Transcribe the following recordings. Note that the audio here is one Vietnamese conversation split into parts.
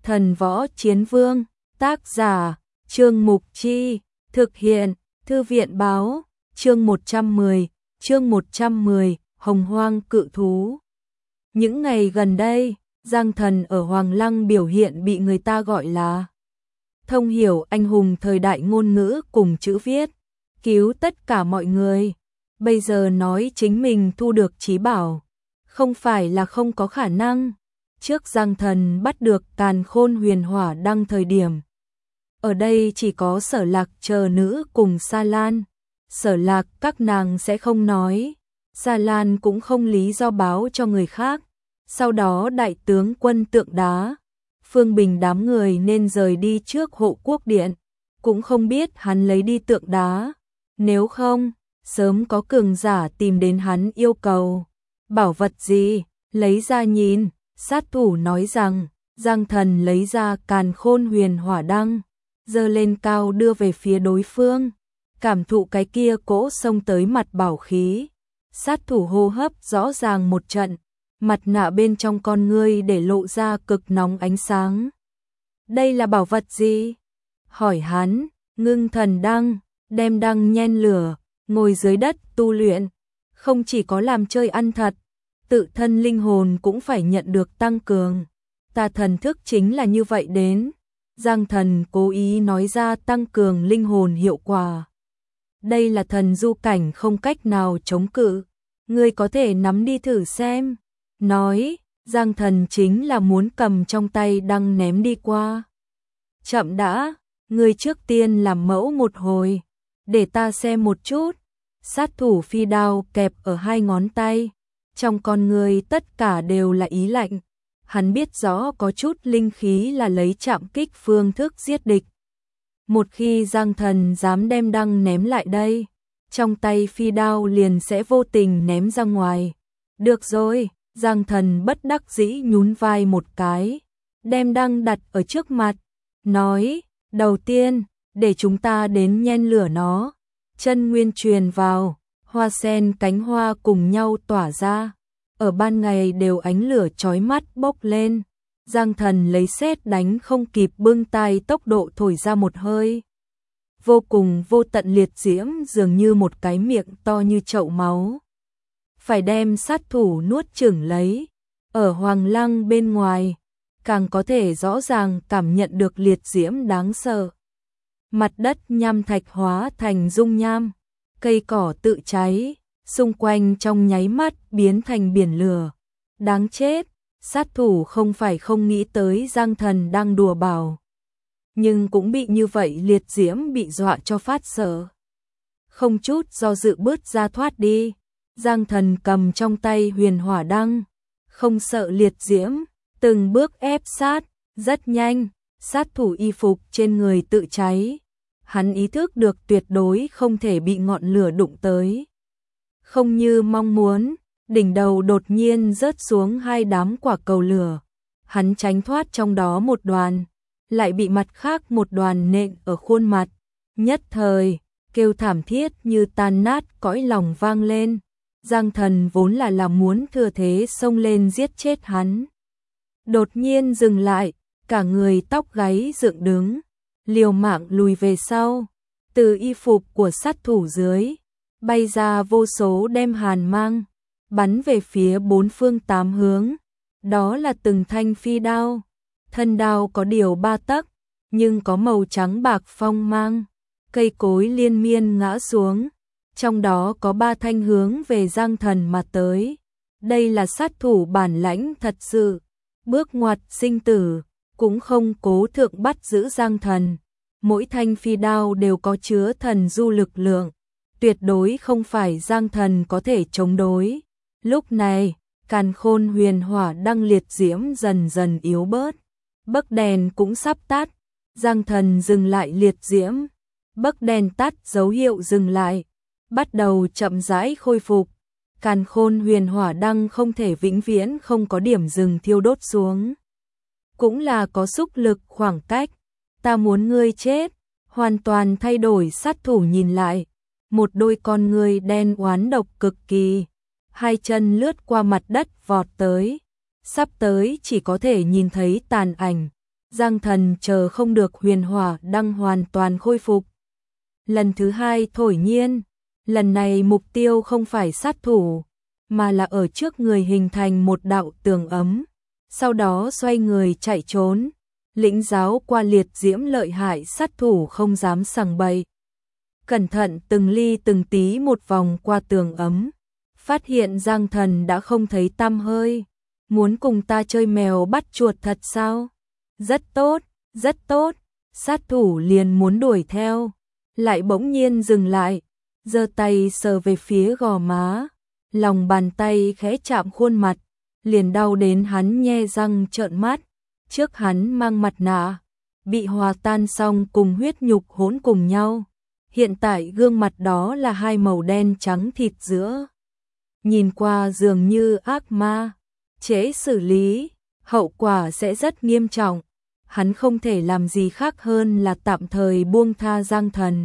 Thần Võ Chiến Vương, tác giả, Trương Mục Chi, thực hiện, Thư viện báo, chương 110, Hồng Hoang Cự Thú. Những ngày gần đây, Giang Thần ở Hoàng Lăng biểu hiện bị người ta gọi là thông hiểu anh hùng thời đại ngôn ngữ cùng chữ viết, cứu tất cả mọi người. Bây giờ nói chính mình thu được trí bảo, không phải là không có khả năng. Trước Giang Thần bắt được Càn Khôn Huyền Hỏa Đăng thời điểm, ở đây chỉ có Sở Lạc chờ nữ cùng Sa Lan. Sở Lạc các nàng sẽ không nói, Sa Lan cũng không lý do báo cho người khác. Sau đó đại tướng quân Tượng Đá, Phương Bình đám người nên rời đi trước Hộ Quốc Điện, cũng không biết hắn lấy đi Tượng Đá. Nếu không, sớm có cường giả tìm đến hắn yêu cầu. Bảo vật gì, lấy ra nhìn. Sát thủ nói rằng, Giang Thần lấy ra Càn Khôn Huyền Hỏa Đăng, giơ lên cao đưa về phía đối phương, cảm thụ cái kia cỗ xông tới mặt bảo khí. Sát thủ hô hấp rõ ràng một trận, mặt nạ bên trong con ngươi để lộ ra cực nóng ánh sáng. Đây là bảo vật gì? Hỏi hắn. Ngưng Thần Đăng, đem đăng nhen lửa, ngồi dưới đất tu luyện, không chỉ có làm chơi ăn thật, tự thân linh hồn cũng phải nhận được tăng cường. Ta thần thức chính là như vậy đến. Giang Thần cố ý nói ra tăng cường linh hồn hiệu quả. Đây là thần du cảnh không cách nào chống cự. Ngươi có thể nắm đi thử xem. Nói, Giang Thần chính là muốn cầm trong tay đăng ném đi qua. Chậm đã, ngươi trước tiên làm mẫu một hồi, để ta xem một chút. Sát thủ phi đao kẹp ở hai ngón tay, trong con người tất cả đều là ý lạnh. Hắn biết rõ có chút linh khí là lấy chạm kích phương thức giết địch. Một khi Giang Thần dám đem đăng ném lại đây, trong tay phi đao liền sẽ vô tình ném ra ngoài. Được rồi, Giang Thần bất đắc dĩ nhún vai một cái, đem đăng đặt ở trước mặt, nói, đầu tiên, để chúng ta đến nhen lửa nó. Chân nguyên truyền vào, hoa sen cánh hoa cùng nhau tỏa ra, ở ban ngày đều ánh lửa chói mắt bốc lên. Giang Thần lấy sét đánh không kịp bưng tay tốc độ thổi ra một hơi. Vô cùng vô tận liệt diễm dường như một cái miệng to như chậu máu. Phải đem sát thủ nuốt chửng lấy. Ở Hoàng Lăng bên ngoài, càng có thể rõ ràng cảm nhận được liệt diễm đáng sợ. Mặt đất nham thạch hóa thành dung nham, cây cỏ tự cháy, xung quanh trong nháy mắt biến thành biển lửa. Đáng chết, sát thủ không phải không nghĩ tới Giang Thần đang đùa bảo, nhưng cũng bị như vậy liệt diễm bị dọa cho phát sợ. Không chút do dự bước ra thoát đi. Giang Thần cầm trong tay huyền hỏa đăng, không sợ liệt diễm, từng bước ép sát, rất nhanh, sát thủ y phục trên người tự cháy. Hắn ý thức được tuyệt đối không thể bị ngọn lửa đụng tới. Không như mong muốn, đỉnh đầu đột nhiên rớt xuống hai đám quả cầu lửa. Hắn tránh thoát trong đó một đoàn, lại bị mặt khác một đoàn nện ở khuôn mặt. Nhất thời, kêu thảm thiết như tan nát cõi lòng vang lên. Giang Thần vốn là muốn thừa thế xông lên giết chết hắn. Đột nhiên dừng lại, cả người tóc gáy dựng đứng, liều mạng lùi về sau. Từ y phục của sát thủ dưới, bay ra vô số đem hàn mang, bắn về phía bốn phương tám hướng. Đó là từng thanh phi đao. Thân đao có điều 3 tấc, nhưng có màu trắng bạc phong mang. Cây cối liên miên ngã xuống, trong đó có 3 thanh hướng về Giang Thần mà tới. Đây là sát thủ bản lãnh thật sự, bước ngoặt sinh tử, cũng không cố thượng bắt giữ Giang Thần. Mỗi thanh phi đao đều có chứa thần du lực lượng, tuyệt đối không phải Giang Thần có thể chống đối. Lúc này, Càn Khôn Huyền Hỏa Đăng liệt diễm dần dần yếu bớt, bấc đèn cũng sắp tắt. Giang Thần dừng lại liệt diễm, bấc đèn tắt dấu hiệu dừng lại, bắt đầu chậm rãi khôi phục. Càn Khôn Huyền Hỏa Đăng không thể vĩnh viễn không có điểm dừng thiêu đốt xuống, cũng là có xúc lực khoảng cách. Ta muốn ngươi chết. Hoàn toàn thay đổi. Sát thủ nhìn lại, một đôi con ngươi đen oán độc cực kỳ, hai chân lướt qua mặt đất vọt tới, sắp tới chỉ có thể nhìn thấy tàn ảnh. Giang Thần chờ không được huyền hỏa đăng hoàn toàn khôi phục. Lần thứ hai thổi nhiên, lần này mục tiêu không phải sát thủ, mà là ở trước người hình thành một đạo tường ấm, sau đó xoay người chạy trốn, lĩnh giáo qua liệt diễm lợi hại sát thủ không dám sằng bậy. Cẩn thận từng ly từng tí một vòng qua tường ấm, phát hiện Giang Thần đã không thấy tăm hơi. Muốn cùng ta chơi mèo bắt chuột thật sao? Rất tốt, rất tốt. Sát thủ liền muốn đuổi theo, lại bỗng nhiên dừng lại, giơ tay sờ về phía gò má, lòng bàn tay khẽ chạm khuôn mặt, liền đau đến hắn nhe răng trợn mắt. Trước hắn mang mặt nạ, bị hòa tan xong cùng huyết nhục hỗn cùng nhau. Hiện tại gương mặt đó là hai màu đen trắng thịt giữa. Nhìn qua dường như ác ma, trễ xử lý, hậu quả sẽ rất nghiêm trọng. Hắn không thể làm gì khác hơn là tạm thời buông tha Giang Thần.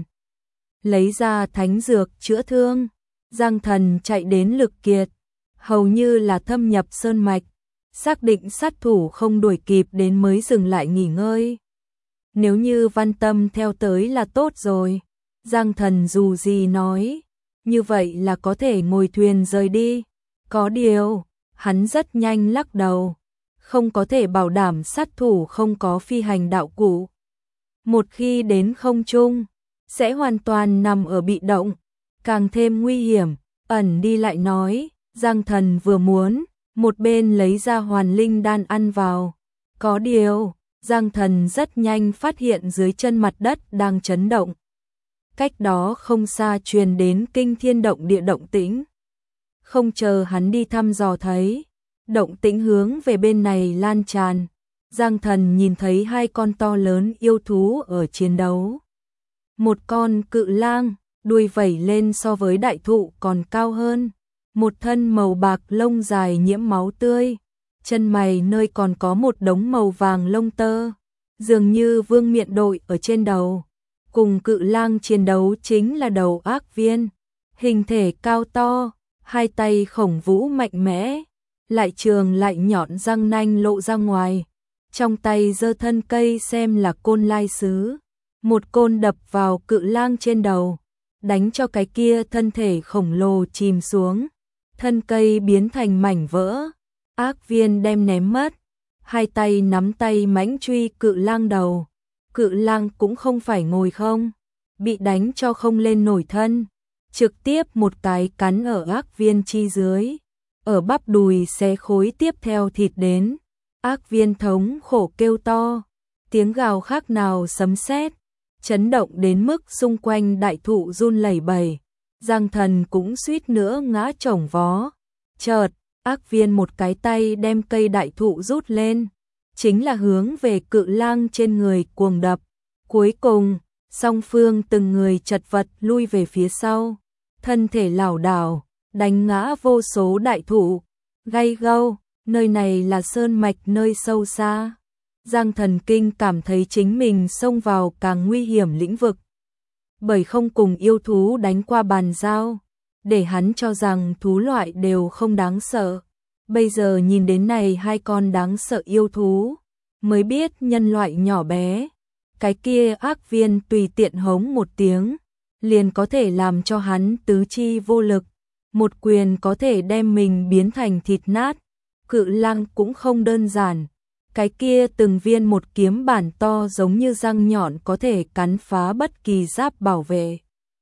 Lấy ra thánh dược chữa thương, Giang Thần chạy đến lực kiệt, hầu như là thâm nhập sơn mạch, xác định sát thủ không đuổi kịp đến mới dừng lại nghỉ ngơi. Nếu như Văn Tâm theo tới là tốt rồi, Giang Thần dù gì nói, như vậy là có thể ngồi thuyền rời đi. Có điều, hắn rất nhanh lắc đầu, không có thể bảo đảm sát thủ không có phi hành đạo cụ. Một khi đến không trung, sẽ hoàn toàn nằm ở bị động, càng thêm nguy hiểm. Ẩn đi lại nói, Giang Thần vừa muốn, một bên lấy ra hoàn linh đan ăn vào. Có điều, Giang Thần rất nhanh phát hiện dưới chân mặt đất đang chấn động. Cách đó không xa truyền đến kinh thiên động địa động tĩnh. Không chờ hắn đi thăm dò thấy, động tĩnh hướng về bên này lan tràn. Giang Thần nhìn thấy hai con to lớn yêu thú ở chiến đấu. Một con cự lang, đuôi vẩy lên so với đại thụ còn cao hơn. Một thân màu bạc lông dài nhiễm máu tươi. Chân mày nơi còn có một đống màu vàng lông tơ. Dường như vương miện đội ở trên đầu. Cùng cự lang chiến đấu chính là đầu ác viên. Hình thể cao to, hai tay khổng vũ mạnh mẽ, lại trường lại nhọn răng nanh lộ ra ngoài. Trong tay giơ thân cây xem là côn lai sứ. Một côn đập vào cự lang trên đầu, đánh cho cái kia thân thể khổng lồ chìm xuống. Thân cây biến thành mảnh vỡ, ác viên đem ném mất. Hai tay nắm tay mãnh truy cự lang đầu. Cự lang cũng không phải ngồi không, bị đánh cho không lên nổi thân, trực tiếp một cái cắn ở ác viên chi dưới, ở bắp đùi xé khối tiếp theo thịt đến. Ác viên thống khổ kêu to, tiếng gào khác nào sấm sét, chấn động đến mức xung quanh đại thụ run lẩy bẩy. Giang Thần cũng suýt nữa ngã chồng vó. Chợt, ác viên một cái tay đem cây đại thụ rút lên, chính là hướng về cự lang trên người cuồng đập. Cuối cùng, song phương từng người chật vật lui về phía sau, thân thể lảo đảo, đánh ngã vô số đại thụ. Gay gâu, nơi này là sơn mạch nơi sâu xa. Giang Thần Kinh cảm thấy chính mình xông vào càng nguy hiểm lĩnh vực. Bởi không cùng yêu thú đánh qua bàn giao, để hắn cho rằng thú loại đều không đáng sợ. Bây giờ nhìn đến này hai con đáng sợ yêu thú, mới biết nhân loại nhỏ bé. Cái kia ác viên tùy tiện hống một tiếng, liền có thể làm cho hắn tứ chi vô lực. Một quyền có thể đem mình biến thành thịt nát. Cự lang cũng không đơn giản. Cái kia từng viên một kiếm bản to giống như răng nhọn có thể cắn phá bất kỳ giáp bảo vệ.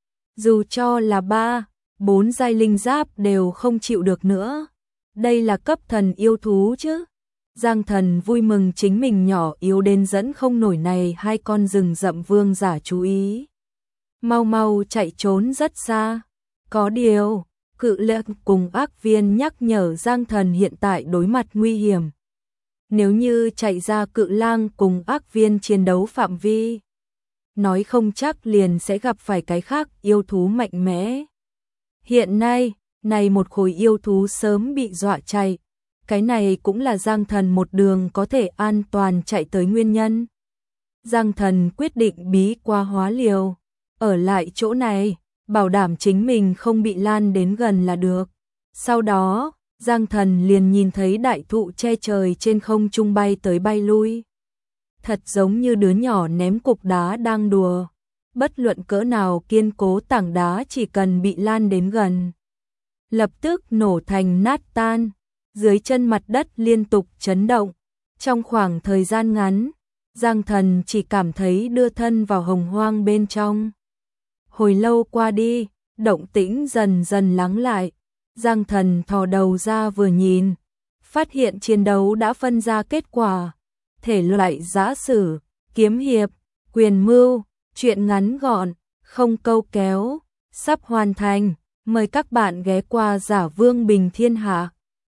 Dù cho là 3, 4 giai linh giáp đều không chịu được nữa. Đây là cấp thần yêu thú chứ. Giang Thần vui mừng chính mình nhỏ yếu đến dẫn không nổi này hai con rừng rậm vương giả chú ý. Mau mau chạy trốn rất xa. Có điều, cự lang cùng ác viên nhắc nhở Giang Thần hiện tại đối mặt nguy hiểm. Nếu như chạy ra cự lang cùng ác viên chiến đấu phạm vi, nói không chắc liền sẽ gặp phải cái khác yêu thú mạnh mẽ. Hiện nay, này một khối yêu thú sớm bị dọa chạy. Cái này cũng là Giang Thần một đường có thể an toàn chạy tới nguyên nhân. Giang Thần quyết định bí qua hóa liều, ở lại chỗ này, bảo đảm chính mình không bị lan đến gần là được. Sau đó, Giang Thần liền nhìn thấy đại thụ che trời trên không trung bay tới bay lui. thật giống như đứa nhỏ ném cục đá đang đùa. Bất luận cỡ nào kiên cố tảng đá chỉ cần bị lan đến gần, lập tức nổ thành nát tan, dưới chân mặt đất liên tục chấn động. Trong khoảng thời gian ngắn, Giang Thần chỉ cảm thấy đưa thân vào hồng hoang bên trong. Hồi lâu qua đi, động tĩnh dần dần lắng lại, Giang Thần thò đầu ra vừa nhìn, phát hiện chiến đấu đã phân ra kết quả. Thể loại giã sử, kiếm hiệp, quyền mưu, truyện ngắn gọn, không câu kéo, sắp hoàn thành. Mời các bạn ghé qua Giả Vương Bình Thiên Hạ.